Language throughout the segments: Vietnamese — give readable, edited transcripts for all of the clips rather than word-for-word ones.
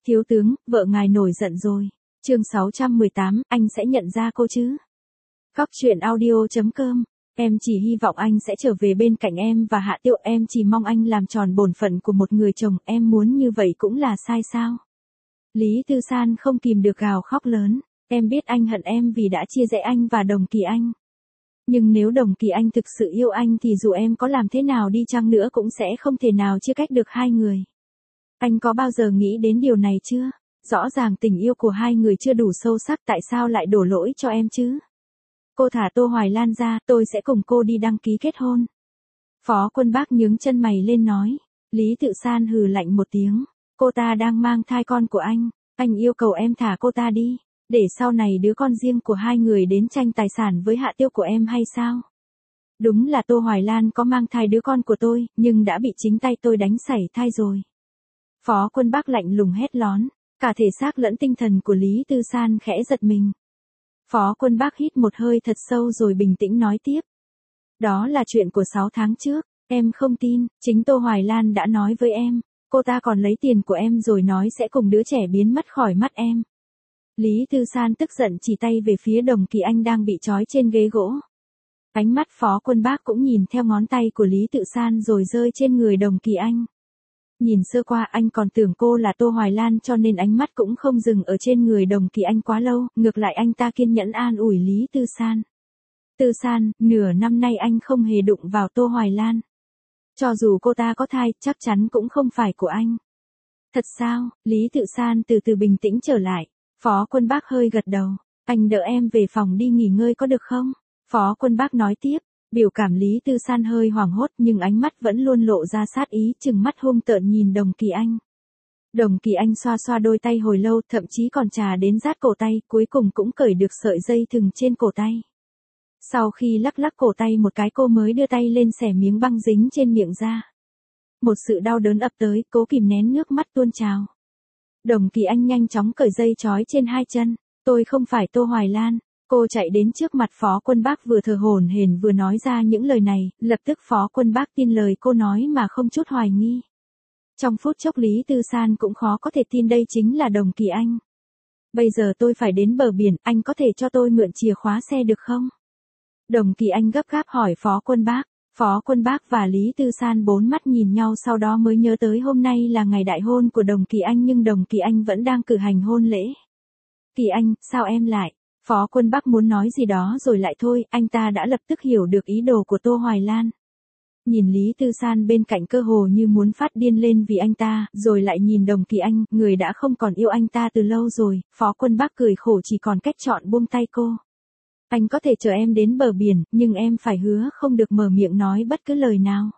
Thiếu tướng, vợ ngài nổi giận rồi. Chương 618, anh sẽ nhận ra cô chứ? Góc truyện audio.com. Em chỉ hy vọng anh sẽ trở về bên cạnh em và Hạ Tiêu, em chỉ mong anh làm tròn bổn phận của một người chồng, em muốn như vậy cũng là sai sao? Lý Tư San không kìm được gào khóc lớn, em biết anh hận em vì đã chia rẽ anh và Đồng Kỳ Anh. Nhưng nếu Đồng Kỳ Anh thực sự yêu anh thì dù em có làm thế nào đi chăng nữa cũng sẽ không thể nào chia cách được hai người. Anh có bao giờ nghĩ đến điều này chưa? Rõ ràng tình yêu của hai người chưa đủ sâu sắc, tại sao lại đổ lỗi cho em chứ? Cô thả Tô Hoài Lan ra, tôi sẽ cùng cô đi đăng ký kết hôn. Phó Quân Bác nhướng chân mày lên nói. Lý Tự San hừ lạnh một tiếng. Cô ta đang mang thai con của anh yêu cầu em thả cô ta đi, để sau này đứa con riêng của hai người đến tranh tài sản với Hạ Tiêu của em hay sao? Đúng là Tô Hoài Lan có mang thai đứa con của tôi, nhưng đã bị chính tay tôi đánh sảy thai rồi. Phó Quân Bác lạnh lùng hét lón, cả thể xác lẫn tinh thần của Lý Tư San khẽ giật mình. Phó Quân Bác hít một hơi thật sâu rồi bình tĩnh nói tiếp. Đó là chuyện của 6 tháng trước, em không tin, chính Tô Hoài Lan đã nói với em, cô ta còn lấy tiền của em rồi nói sẽ cùng đứa trẻ biến mất khỏi mắt em. Lý Tư San tức giận chỉ tay về phía Đồng Kỳ Anh đang bị trói trên ghế gỗ. Ánh mắt Phó Quân Bác cũng nhìn theo ngón tay của Lý Tự San rồi rơi trên người Đồng Kỳ Anh. Nhìn sơ qua anh còn tưởng cô là Tô Hoài Lan cho nên ánh mắt cũng không dừng ở trên người Đồng Kỳ Anh quá lâu, ngược lại anh ta kiên nhẫn an ủi Lý Tư San. Tư San, nửa năm nay anh không hề đụng vào Tô Hoài Lan. Cho dù cô ta có thai, chắc chắn cũng không phải của anh. Thật sao? Lý Tự San từ từ bình tĩnh trở lại. Phó Quân Bác hơi gật đầu. Anh đỡ em về phòng đi nghỉ ngơi có được không? Phó Quân Bác nói tiếp. Biểu cảm Lý Tư San hơi hoảng hốt nhưng ánh mắt vẫn luôn lộ ra sát ý, trừng mắt hung tợn nhìn Đồng Kỳ Anh. Đồng Kỳ Anh xoa xoa đôi tay hồi lâu, thậm chí còn chà đến rát cổ tay, cuối cùng cũng cởi được sợi dây thừng trên cổ tay. Sau khi lắc lắc cổ tay một cái cô mới đưa tay lên xẻ miếng băng dính trên miệng ra. Một sự đau đớn ập tới, cố kìm nén nước mắt tuôn trào. Đồng Kỳ Anh nhanh chóng cởi dây trói trên hai chân. Tôi không phải Tô Hoài Lan. Cô chạy đến trước mặt Phó Quân Bác vừa thở hổn hển vừa nói ra những lời này, lập tức Phó Quân Bác tin lời cô nói mà không chút hoài nghi. Trong phút chốc Lý Tư San cũng khó có thể tin đây chính là Đồng Kỳ Anh. Bây giờ tôi phải đến bờ biển, anh có thể cho tôi mượn chìa khóa xe được không? Đồng Kỳ Anh gấp gáp hỏi Phó Quân Bác. Phó Quân Bác và Lý Tư San bốn mắt nhìn nhau sau đó mới nhớ tới hôm nay là ngày đại hôn của Đồng Kỳ Anh nhưng Đồng Kỳ Anh vẫn đang cử hành hôn lễ. Kỳ Anh, sao em lại? Phó Quân Bác muốn nói gì đó rồi lại thôi, anh ta đã lập tức hiểu được ý đồ của Tô Hoài Lan. Nhìn Lý Tư San bên cạnh cơ hồ như muốn phát điên lên vì anh ta, rồi lại nhìn Đồng Kỳ Anh, người đã không còn yêu anh ta từ lâu rồi, Phó Quân Bác cười khổ chỉ còn cách chọn buông tay cô. Anh có thể chờ em đến bờ biển, nhưng em phải hứa không được mở miệng nói bất cứ lời nào.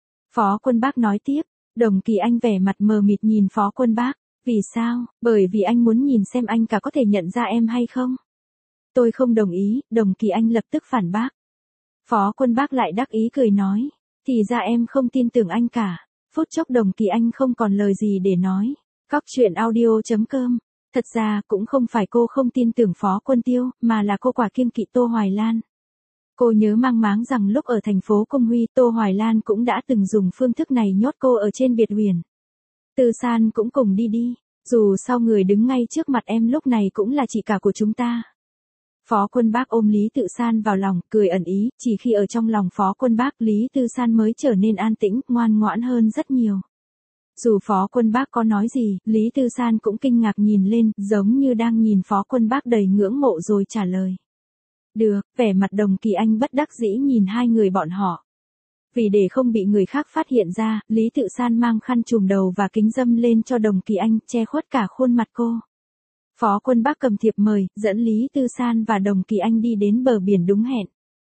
Phó Quân Bác nói tiếp, Đồng Kỳ Anh vẻ mặt mờ mịt nhìn Phó Quân Bác, vì sao? Bởi vì anh muốn nhìn xem anh cả có thể nhận ra em hay không. Tôi không đồng ý, Đồng Kỳ Anh lập tức phản bác. Phó Quân Bác lại đắc ý cười nói, thì ra em không tin tưởng anh cả. Phút chốc Đồng Kỳ Anh không còn lời gì để nói. Góc truyện audio.com. Thật ra cũng không phải cô không tin tưởng Phó Quân Tiêu, mà là cô quả kiêng kỵ Tô Hoài Lan. Cô nhớ mang máng rằng lúc ở thành phố Công Huy, Tô Hoài Lan cũng đã từng dùng phương thức này nhốt cô ở trên biệt huyền. Tư San cũng cùng đi đi, dù sao người đứng ngay trước mặt em lúc này cũng là chị cả của chúng ta. Phó Quân Bác ôm Lý Tự San vào lòng, cười ẩn ý, chỉ khi ở trong lòng Phó Quân Bác Lý Tư San mới trở nên an tĩnh, ngoan ngoãn hơn rất nhiều. Dù Phó Quân Bác có nói gì, Lý Tư San cũng kinh ngạc nhìn lên, giống như đang nhìn Phó Quân Bác đầy ngưỡng mộ rồi trả lời. Được, vẻ mặt Đồng Kỳ Anh bất đắc dĩ nhìn hai người bọn họ. Vì để không bị người khác phát hiện ra, Lý Tự San mang khăn trùm đầu và kính râm lên cho Đồng Kỳ Anh, che khuất cả khuôn mặt cô. Phó Quân Bác cầm thiệp mời, dẫn Lý Tư San và Đồng Kỳ Anh đi đến bờ biển đúng hẹn.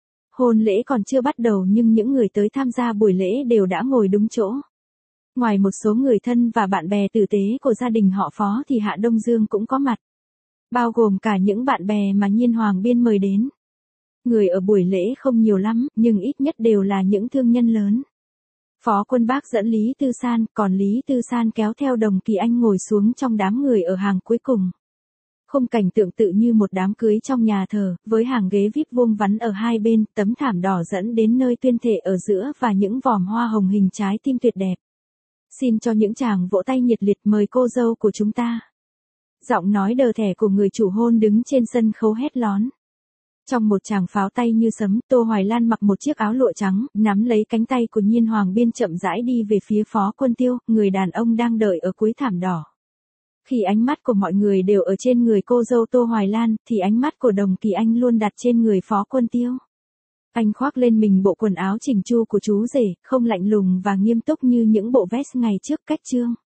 Hôn lễ còn chưa bắt đầu nhưng những người tới tham gia buổi lễ đều đã ngồi đúng chỗ. Ngoài một số người thân và bạn bè tử tế của gia đình họ Phó thì Hạ Đông Dương cũng có mặt. Bao gồm cả những bạn bè mà Nhiên Hoàng Biên mời đến. Người ở buổi lễ không nhiều lắm, nhưng ít nhất đều là những thương nhân lớn. Phó Quân Bác dẫn Lý Tư San, còn Lý Tư San kéo theo Đồng Kỳ Anh ngồi xuống trong đám người ở hàng cuối cùng. Khung cảnh tượng tự như một đám cưới trong nhà thờ, với hàng ghế VIP vuông vắn ở hai bên, tấm thảm đỏ dẫn đến nơi tuyên thệ ở giữa và những vòm hoa hồng hình trái tim tuyệt đẹp. Xin cho những chàng vỗ tay nhiệt liệt mời cô dâu của chúng ta. Giọng nói đờ thẻ của người chủ hôn đứng trên sân khấu hét lón. Trong một tràng pháo tay như sấm, Tô Hoài Lan mặc một chiếc áo lụa trắng, nắm lấy cánh tay của Nhiên Hoàng Biên chậm rãi đi về phía Phó Quân Tiêu, người đàn ông đang đợi ở cuối thảm đỏ. Khi ánh mắt của mọi người đều ở trên người cô dâu Tô Hoài Lan, thì ánh mắt của Đồng Kỳ Anh luôn đặt trên người Phó Quân Tiêu. Anh khoác lên mình bộ quần áo chỉnh chu của chú rể, không lạnh lùng và nghiêm túc như những bộ vest ngày trước cách chương.